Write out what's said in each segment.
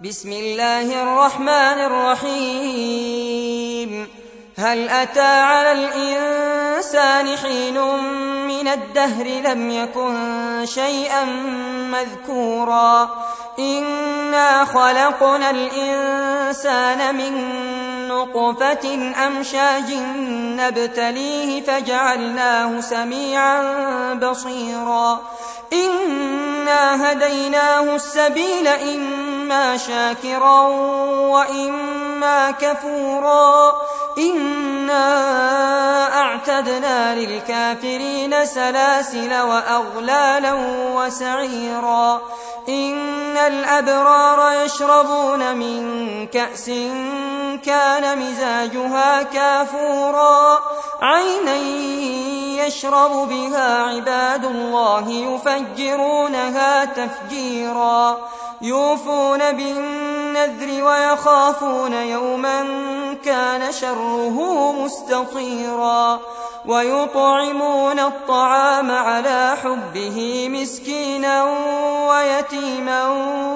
بسم الله الرحمن الرحيم. هل أتى على الإنسان حين من الدهر لم يكن شيئا مذكورا إنا خلقنا الإنسان من نطفة أمشاج نبتليه فجعلناه سميعا بصيرا إنا هديناه السبيل إما شاكرا وإما كفورا إنا أعتدنا للكافرين سلاسل وأغلالا وسعيرا إن الأبرار يشربون من كأس كان مزاجها كافورا عينا يشرب بها عباد الله يفجرونها تفجيرا يوفون بالنذر ويخافون يوما كان شره مستطيرا ويطعمون الطعام على حبه مسكينا ويتيما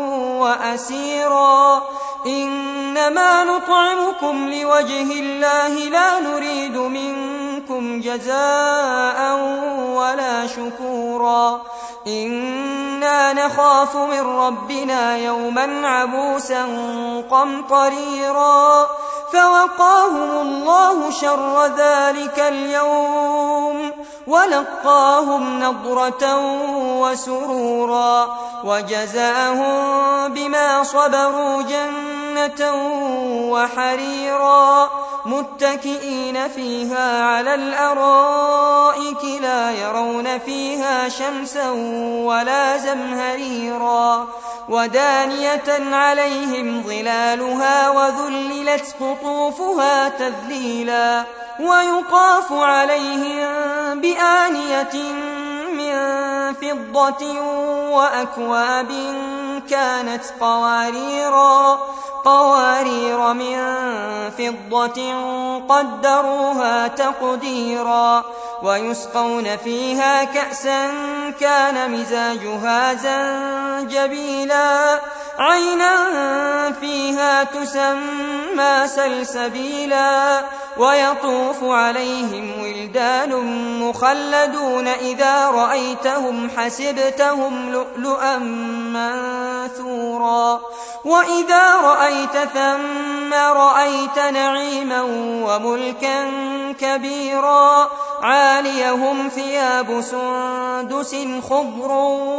وأسيرا إنما نطعمكم لوجه الله لا نريد منكم جزاء ولا شكورا إنا نخاف من ربنا يوما عبوسا قمطريرا فوقاهم الله شر ذلك اليوم ولقاهم نضرة وسرورا وجزاهم بما صبروا جنة وحريرا متكئين فيها على الأرائك لا يرون فيها شمسا ولا زمهريرا ودانية عليهم ظلالها وذللت قطوفها تذليلا ويطاف عليهم بآنية من فضة وأكواب كانت قوارير من فضة قدروها تقديرا ويسقون فيها كأسا كان مزاجها زنجبيلا عينا فيها تسمى سلسبيلا ويطوف عليهم ولدان مخلدون إذا رأيتهم حسبتهم لؤلؤا منثورا وإذا رأيت ثم رأيت نعيما وملكا كبيرا عاليهم ثياب سندس خضر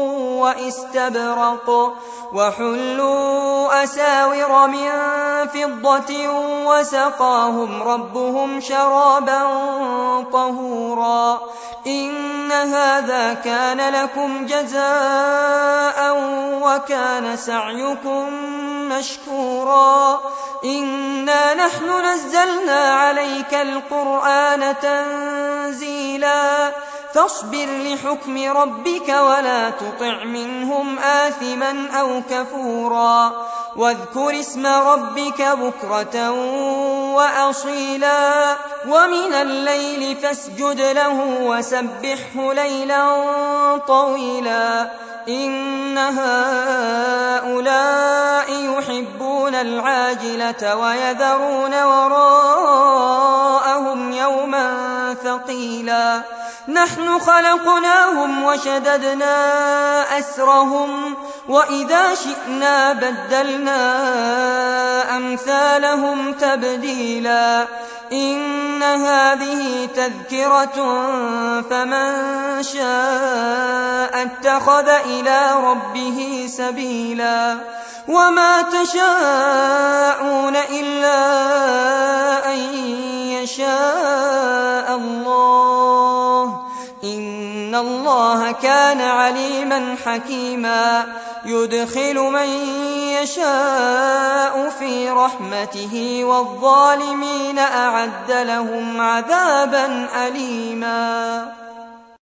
واستبرق وحلوا أساور من فضة وسقاهم ربهم شرابا طهورا إن هذا كان لكم جزاء وكان سعيكم مشكورا إنا نحن نزلنا عليك القرآن تنزيلا فاصبر لحكم ربك ولا تطع منهم آثما أو كفورا واذكر اسم ربك بكرة وأصيلا ومن الليل فاسجد له وسبحه ليلا طويلا إن هؤلاء يحبون العاجلة ويذرون وراءهم يوما ثقيلا نحن خلقناهم وشددنا أسرهم وإذا شئنا بدلنا أمثالهم تبديلا إن هذه تذكرة فمن شاء اتخذ إلى ربه سبيلا وما تشاءون إلا أن يشاء الله إن الله كان عليما حكيما يدخل من يشاء في رحمته والظالمين أعد لهم عذابا أليما.